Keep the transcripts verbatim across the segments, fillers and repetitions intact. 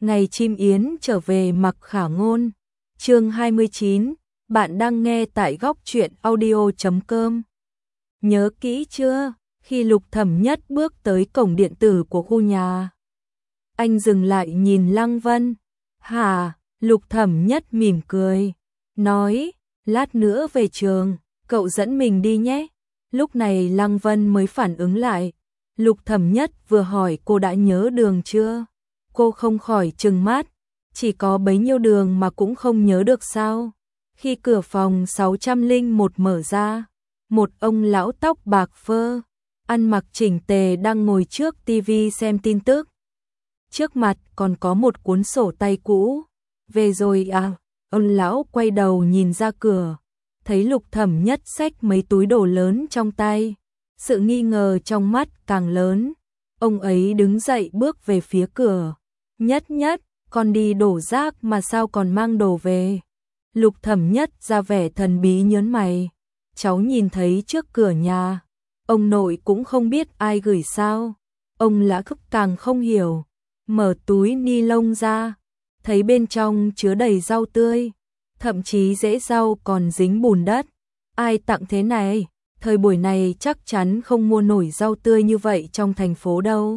Ngày chim yến trở về Mặc Khả Ngôn. Chương hai mươi chín, bạn đang nghe tại góc truyện audio chấm com. Nhớ kỹ chưa, khi Lục Thẩm Nhất bước tới cổng điện tử của khu nhà, anh dừng lại nhìn Lăng Vân. Hả? Lục Thẩm Nhất mỉm cười, nói, lát nữa về trường, cậu dẫn mình đi nhé. Lúc này Lăng Vân mới phản ứng lại. Lục Thẩm Nhất vừa hỏi cô đã nhớ đường chưa? Cô không khỏi trừng mắt, chỉ có bấy nhiêu đường mà cũng không nhớ được sao? Khi cửa phòng sáu trăm lẻ một mở ra, một ông lão tóc bạc phơ, ăn mặc chỉnh tề đang ngồi trước tivi xem tin tức. Trước mặt còn có một cuốn sổ tay cũ. Về rồi à? Ông lão quay đầu nhìn ra cửa, thấy Lục Thẩm Nhất xách mấy túi đồ lớn trong tay. Sự nghi ngờ trong mắt càng lớn. Ông ấy đứng dậy bước về phía cửa. Nhất Nhất, con đi đổ rác mà sao còn mang đồ về? Lục Thẩm Nhất ra vẻ thần bí nhớn mày. Cháu nhìn thấy trước cửa nhà, ông nội cũng không biết ai gửi sao? Ông lã khúc càng không hiểu. Mở túi ni lông ra, thấy bên trong chứa đầy rau tươi, thậm chí rễ rau còn dính bùn đất. Ai tặng thế này? Thời buổi này chắc chắn không mua nổi rau tươi như vậy trong thành phố đâu.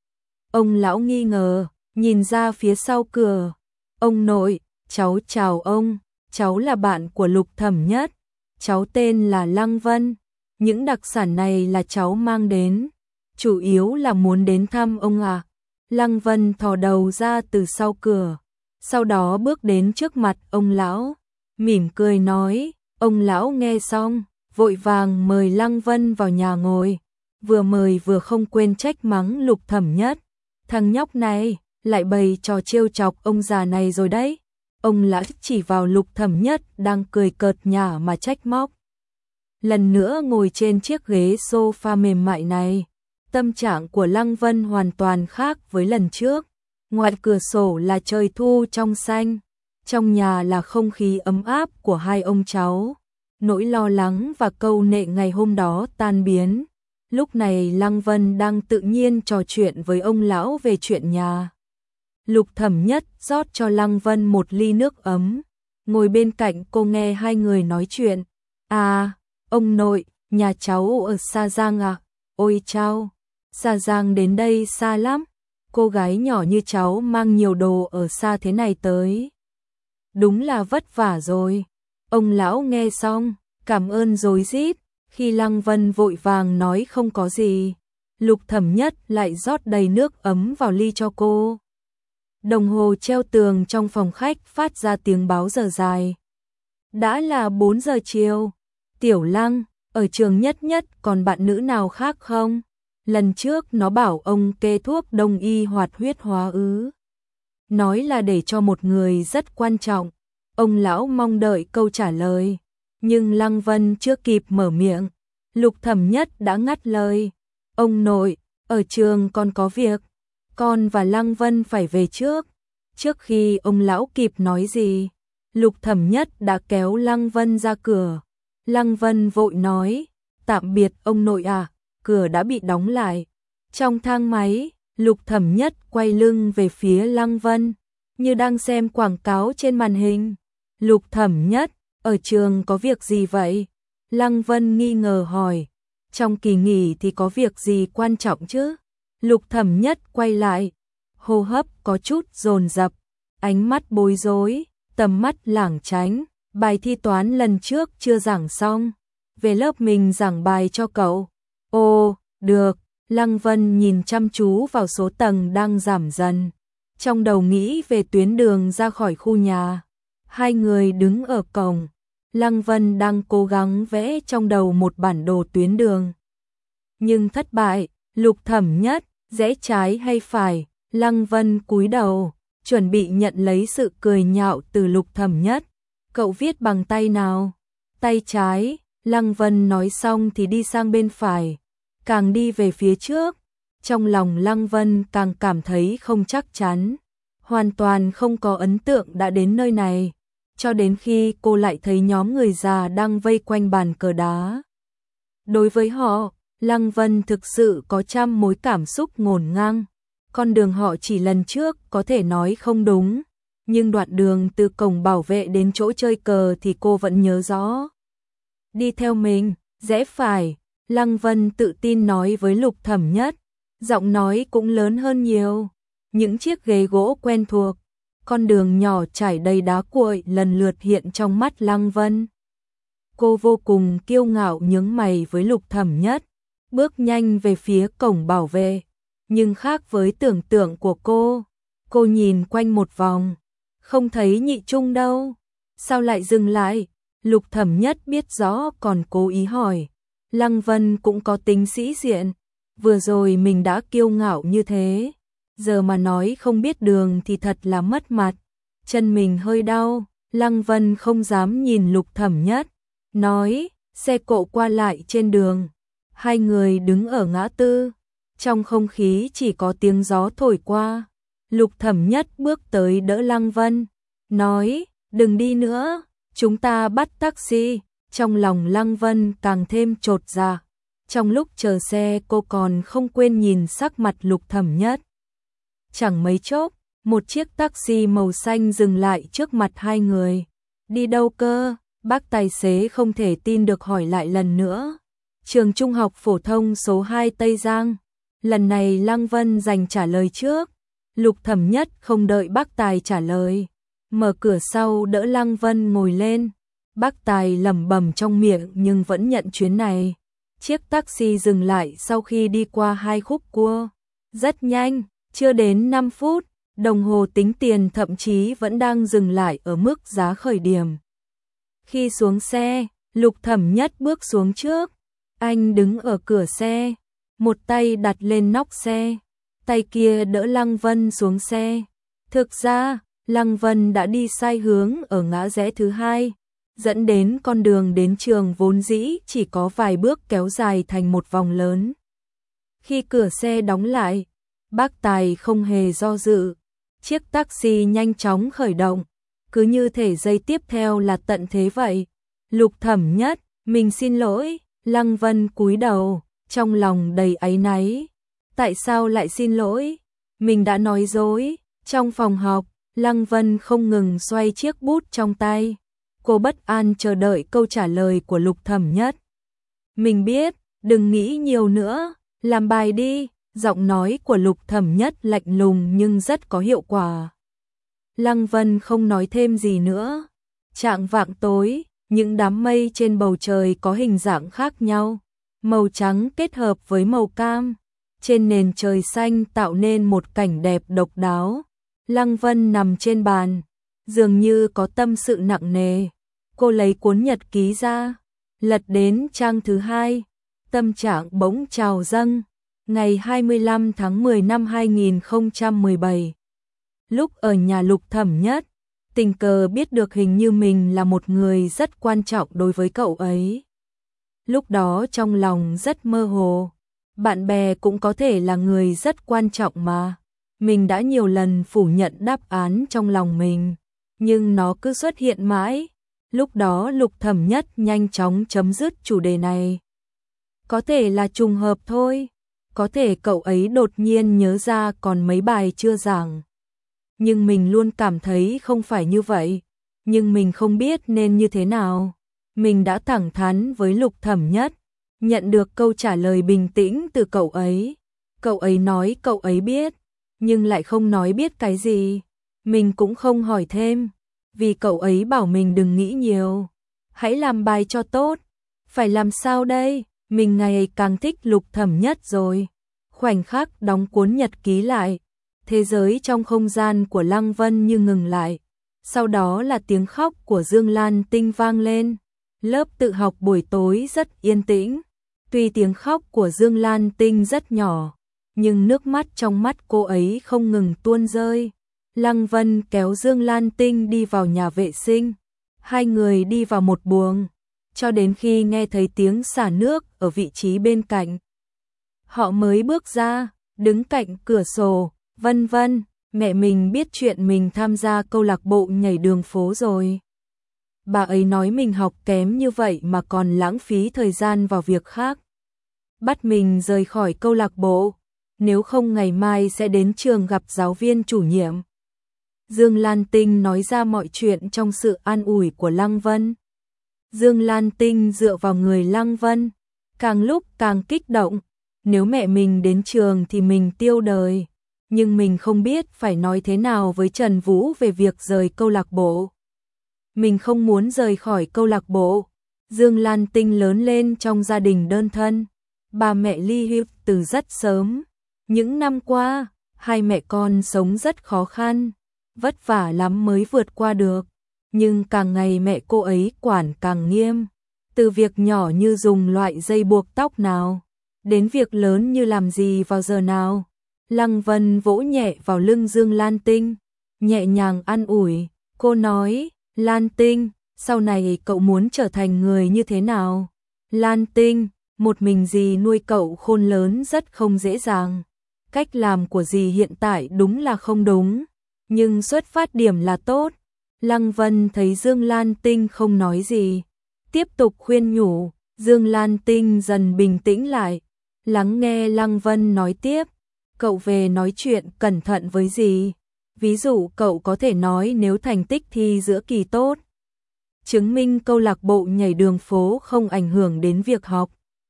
Ông lão nghi ngờ, nhìn ra phía sau cửa. Ông nội, cháu chào ông, cháu là bạn của Lục Thẩm Nhất, cháu tên là Lăng Vân. Những đặc sản này là cháu mang đến, chủ yếu là muốn đến thăm ông à. Lăng Vân thò đầu ra từ sau cửa, sau đó bước đến trước mặt ông lão, mỉm cười nói. Ông lão nghe xong, vội vàng mời Lăng Vân vào nhà ngồi, vừa mời vừa không quên trách mắng Lục Thẩm Nhất. Thằng nhóc này, lại bày trò trêu chọc ông già này rồi đấy. Ông lão chỉ vào Lục Thẩm Nhất đang cười cợt nhả mà trách móc. Lần nữa ngồi trên chiếc ghế sofa mềm mại này, tâm trạng của Lăng Vân hoàn toàn khác với lần trước. Ngoài cửa sổ là trời thu trong xanh, trong nhà là không khí ấm áp của hai ông cháu. Nỗi lo lắng và câu nệ ngày hôm đó tan biến. Lúc này Lăng Vân đang tự nhiên trò chuyện với ông lão về chuyện nhà. Lục Thẩm Nhất rót cho Lăng Vân một ly nước ấm, ngồi bên cạnh cô nghe hai người nói chuyện. À, ông nội, nhà cháu ở Sa Giang à? Ôi chao, Sa Giang đến đây xa lắm. Cô gái nhỏ như cháu mang nhiều đồ ở xa thế này tới, đúng là vất vả rồi. Ông lão nghe xong, cảm ơn rối rít. Khi Lăng Vân vội vàng nói không có gì, Lục Thẩm Nhất lại rót đầy nước ấm vào ly cho cô. Đồng hồ treo tường trong phòng khách phát ra tiếng báo giờ dài. Đã là bốn giờ chiều. Tiểu Lăng, ở trường Nhất Nhất còn bạn nữ nào khác không? Lần trước nó bảo ông kê thuốc đông y hoạt huyết hóa ứ, nói là để cho một người rất quan trọng. Ông lão mong đợi câu trả lời, nhưng Lăng Vân chưa kịp mở miệng, Lục Thẩm Nhất đã ngắt lời. Ông nội, ở trường con có việc, con và Lăng Vân phải về trước. Trước khi ông lão kịp nói gì, Lục Thẩm Nhất đã kéo Lăng Vân ra cửa. Lăng Vân vội nói, tạm biệt ông nội à. Cửa đã bị đóng lại. Trong thang máy, Lục Thẩm Nhất quay lưng về phía Lăng Vân, như đang xem quảng cáo trên màn hình. Lục Thẩm Nhất, ở trường có việc gì vậy? Lăng Vân nghi ngờ hỏi. Trong kỳ nghỉ thì có việc gì quan trọng chứ? Lục Thẩm Nhất quay lại, hô hấp có chút dồn dập, ánh mắt bối rối, tầm mắt lảng tránh. Bài thi toán lần trước chưa giảng xong, về lớp mình giảng bài cho cậu. Ồ, được. Lăng Vân nhìn chăm chú vào số tầng đang giảm dần, trong đầu nghĩ về tuyến đường ra khỏi khu nhà. Hai người đứng ở cổng, Lăng Vân đang cố gắng vẽ trong đầu một bản đồ tuyến đường. Nhưng thất bại. Lục Thẩm Nhất, rẽ trái hay phải? Lăng Vân cúi đầu, chuẩn bị nhận lấy sự cười nhạo từ Lục Thẩm Nhất. Cậu viết bằng tay nào? Tay trái. Lăng Vân nói xong thì đi sang bên phải, càng đi về phía trước. Trong lòng Lăng Vân càng cảm thấy không chắc chắn, hoàn toàn không có ấn tượng đã đến nơi này, cho đến khi cô lại thấy nhóm người già đang vây quanh bàn cờ đá. Đối với họ, Lăng Vân thực sự có trăm mối cảm xúc ngổn ngang, Con đường họ chỉ lần trước có thể nói không đúng, nhưng đoạn đường từ cổng bảo vệ đến chỗ chơi cờ thì cô vẫn nhớ rõ. Đi theo mình, rẽ phải, Lăng Vân tự tin nói với Lục Thẩm Nhất, giọng nói cũng lớn hơn nhiều. Những chiếc ghế gỗ quen thuộc, con đường nhỏ trải đầy đá cuội lần lượt hiện trong mắt Lăng Vân. Cô vô cùng kiêu ngạo nhướng mày với Lục Thẩm Nhất, bước nhanh về phía cổng bảo vệ. Nhưng khác với tưởng tượng của cô, cô nhìn quanh một vòng, không thấy Nhị Trung đâu. Sao lại dừng lại? Lục Thẩm Nhất biết rõ còn cố ý hỏi. Lăng Vân cũng có tính sĩ diện, vừa rồi mình đã kiêu ngạo như thế, giờ mà nói không biết đường thì thật là mất mặt. Chân mình hơi đau, Lăng Vân không dám nhìn Lục Thẩm Nhất, nói, xe cộ qua lại trên đường. Hai người đứng ở ngã tư, trong không khí chỉ có tiếng gió thổi qua. Lục Thẩm Nhất bước tới đỡ Lăng Vân, nói, đừng đi nữa, chúng ta bắt taxi. Trong lòng Lăng Vân càng thêm chột dạ. Trong lúc chờ xe cô còn không quên nhìn sắc mặt Lục Thẩm Nhất. Chẳng mấy chốc, một chiếc taxi màu xanh dừng lại trước mặt hai người. Đi đâu cơ? Bác tài xế không thể tin được hỏi lại lần nữa. Trường Trung học phổ thông số hai Tây Giang. Lần này Lăng Vân dành trả lời trước. Lục Thẩm Nhất không đợi bác tài trả lời, mở cửa sau đỡ Lăng Vân ngồi lên. Bác tài lẩm bẩm trong miệng nhưng vẫn nhận chuyến này. Chiếc taxi dừng lại sau khi đi qua hai khúc cua. Rất nhanh, chưa đến năm phút, đồng hồ tính tiền thậm chí vẫn đang dừng lại ở mức giá khởi điểm. Khi xuống xe, Lục Thẩm Nhất bước xuống trước. Anh đứng ở cửa xe, một tay đặt lên nóc xe, tay kia đỡ Lăng Vân xuống xe. Thực ra, Lăng Vân đã đi sai hướng ở ngã rẽ thứ hai, dẫn đến con đường đến trường vốn dĩ chỉ có vài bước kéo dài thành một vòng lớn. Khi cửa xe đóng lại, bác tài không hề do dự, chiếc taxi nhanh chóng khởi động, cứ như thể giây tiếp theo là tận thế vậy. Lục Thẩm Nhất, mình xin lỗi. Lăng Vân cúi đầu, trong lòng đầy áy náy. Tại sao lại xin lỗi? Mình đã nói dối. Trong phòng học, Lăng Vân không ngừng xoay chiếc bút trong tay. Cô bất an chờ đợi câu trả lời của Lục Thẩm Nhất. Mình biết, đừng nghĩ nhiều nữa, làm bài đi. Giọng nói của Lục Thẩm Nhất lạnh lùng nhưng rất có hiệu quả. Lăng Vân không nói thêm gì nữa. Chạng vạng tối, những đám mây trên bầu trời có hình dạng khác nhau, màu trắng kết hợp với màu cam, trên nền trời xanh tạo nên một cảnh đẹp độc đáo. Lăng Vân nằm trên bàn, dường như có tâm sự nặng nề. Cô lấy cuốn nhật ký ra, lật đến trang thứ hai, tâm trạng bỗng trào dâng. Ngày hai mươi lăm tháng mười năm hai nghìn không trăm mười bảy, lúc ở nhà Lục Thẩm Nhất, tình cờ biết được hình như mình là một người rất quan trọng đối với cậu ấy. Lúc đó trong lòng rất mơ hồ, bạn bè cũng có thể là người rất quan trọng mà. Mình đã nhiều lần phủ nhận đáp án trong lòng mình, nhưng nó cứ xuất hiện mãi. Lúc đó Lục Thẩm Nhất nhanh chóng chấm dứt chủ đề này. Có thể là trùng hợp thôi, có thể cậu ấy đột nhiên nhớ ra còn mấy bài chưa giảng. Nhưng mình luôn cảm thấy không phải như vậy, nhưng mình không biết nên như thế nào. Mình đã thẳng thắn với Lục Thẩm Nhất, nhận được câu trả lời bình tĩnh từ cậu ấy. Cậu ấy nói cậu ấy biết, nhưng lại không nói biết cái gì. Mình cũng không hỏi thêm, vì cậu ấy bảo mình đừng nghĩ nhiều, hãy làm bài cho tốt. Phải làm sao đây? Mình ngày càng thích Lục Thẩm Nhất rồi. Khoảnh khắc đóng cuốn nhật ký lại, thế giới trong không gian của Lăng Vân như ngừng lại. Sau đó là tiếng khóc của Dương Lan Tinh vang lên. Lớp tự học buổi tối rất yên tĩnh. Tuy tiếng khóc của Dương Lan Tinh rất nhỏ, nhưng nước mắt trong mắt cô ấy không ngừng tuôn rơi. Lăng Vân kéo Dương Lan Tinh đi vào nhà vệ sinh. Hai người đi vào một buồng, cho đến khi nghe thấy tiếng xả nước ở vị trí bên cạnh. Họ mới bước ra, đứng cạnh cửa sổ. Vân Vân, mẹ mình biết chuyện mình tham gia câu lạc bộ nhảy đường phố rồi. Bà ấy nói mình học kém như vậy mà còn lãng phí thời gian vào việc khác. Bắt mình rời khỏi câu lạc bộ. nếu không ngày mai sẽ đến trường gặp giáo viên chủ nhiệm. Dương Lan Tinh nói ra mọi chuyện trong sự an ủi của Lăng Vân. Dương Lan Tinh dựa vào người Lăng Vân, càng lúc càng kích động, nếu mẹ mình đến trường thì mình tiêu đời, nhưng mình không biết phải nói thế nào với Trần Vũ về việc rời câu lạc bộ. Mình không muốn rời khỏi câu lạc bộ. Dương Lan Tinh lớn lên trong gia đình đơn thân, bà mẹ ly hôn từ rất sớm. Những năm qua, hai mẹ con sống rất khó khăn, vất vả lắm mới vượt qua được, nhưng càng ngày mẹ cô ấy quản càng nghiêm, từ việc nhỏ như dùng loại dây buộc tóc nào, đến việc lớn như làm gì vào giờ nào. Lăng Vân vỗ nhẹ vào lưng Dương Lan Tinh, nhẹ nhàng an ủi, cô nói, Lan Tinh, sau này cậu muốn trở thành người như thế nào? Lan Tinh, một mình dì nuôi cậu khôn lớn rất không dễ dàng. Cách làm của dì hiện tại đúng là không đúng, nhưng xuất phát điểm là tốt. Lăng Vân thấy Dương Lan Tinh không nói gì, tiếp tục khuyên nhủ. Dương Lan Tinh dần bình tĩnh lại, lắng nghe Lăng Vân nói tiếp. Cậu về nói chuyện cẩn thận với dì. Ví dụ cậu có thể nói nếu thành tích thi giữa kỳ tốt, chứng minh câu lạc bộ nhảy đường phố không ảnh hưởng đến việc học,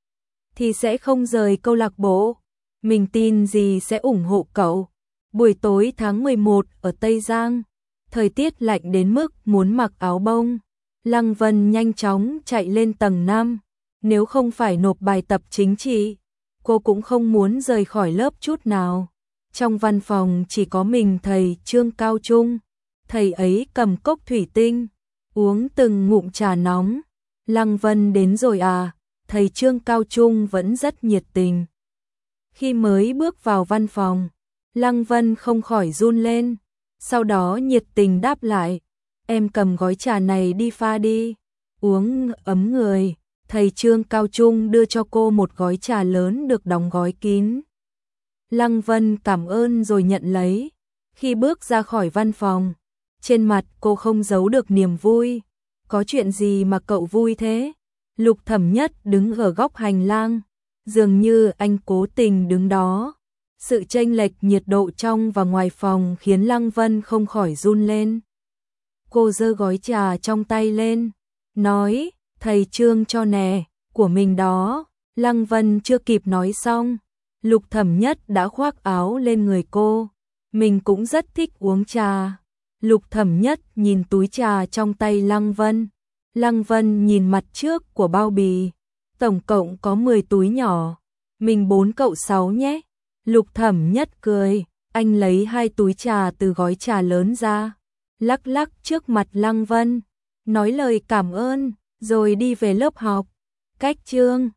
thì sẽ không rời câu lạc bộ. Mình tin dì sẽ ủng hộ cậu. Buổi tối tháng mười một ở Tây Giang, thời tiết lạnh đến mức muốn mặc áo bông. Lăng Vân nhanh chóng chạy lên tầng năm. Nếu không phải nộp bài tập chính trị, cô cũng không muốn rời khỏi lớp chút nào. Trong văn phòng chỉ có mình thầy Trương Cao Trung. Thầy ấy cầm cốc thủy tinh, uống từng ngụm trà nóng. Lăng Vân đến rồi à? Thầy Trương Cao Trung vẫn rất nhiệt tình. Khi mới bước vào văn phòng, Lăng Vân không khỏi run lên, sau đó nhiệt tình đáp lại, em cầm gói trà này đi pha đi, uống ấm người. Thầy Trương Cao Trung đưa cho cô một gói trà lớn được đóng gói kín. Lăng Vân cảm ơn rồi nhận lấy. Khi bước ra khỏi văn phòng, trên mặt cô không giấu được niềm vui. Có chuyện gì mà cậu vui thế? Lục Thẩm Nhất đứng ở góc hành lang, dường như anh cố tình đứng đó. Sự chênh lệch nhiệt độ trong và ngoài phòng khiến Lăng Vân không khỏi run lên. Cô giơ gói trà trong tay lên, nói, thầy Trương cho nè, của mình đó. Lăng Vân chưa kịp nói xong, Lục Thẩm Nhất đã khoác áo lên người cô. Mình cũng rất thích uống trà. Lục Thẩm Nhất nhìn túi trà trong tay Lăng Vân. Lăng Vân nhìn mặt trước của bao bì. Tổng cộng có mười túi nhỏ. Mình bốn cậu sáu nhé. Lục Thẩm Nhất cười. Anh lấy hai túi trà từ gói trà lớn ra, lắc lắc trước mặt Lăng Vân, nói lời cảm ơn, rồi đi về lớp học. Cách Trương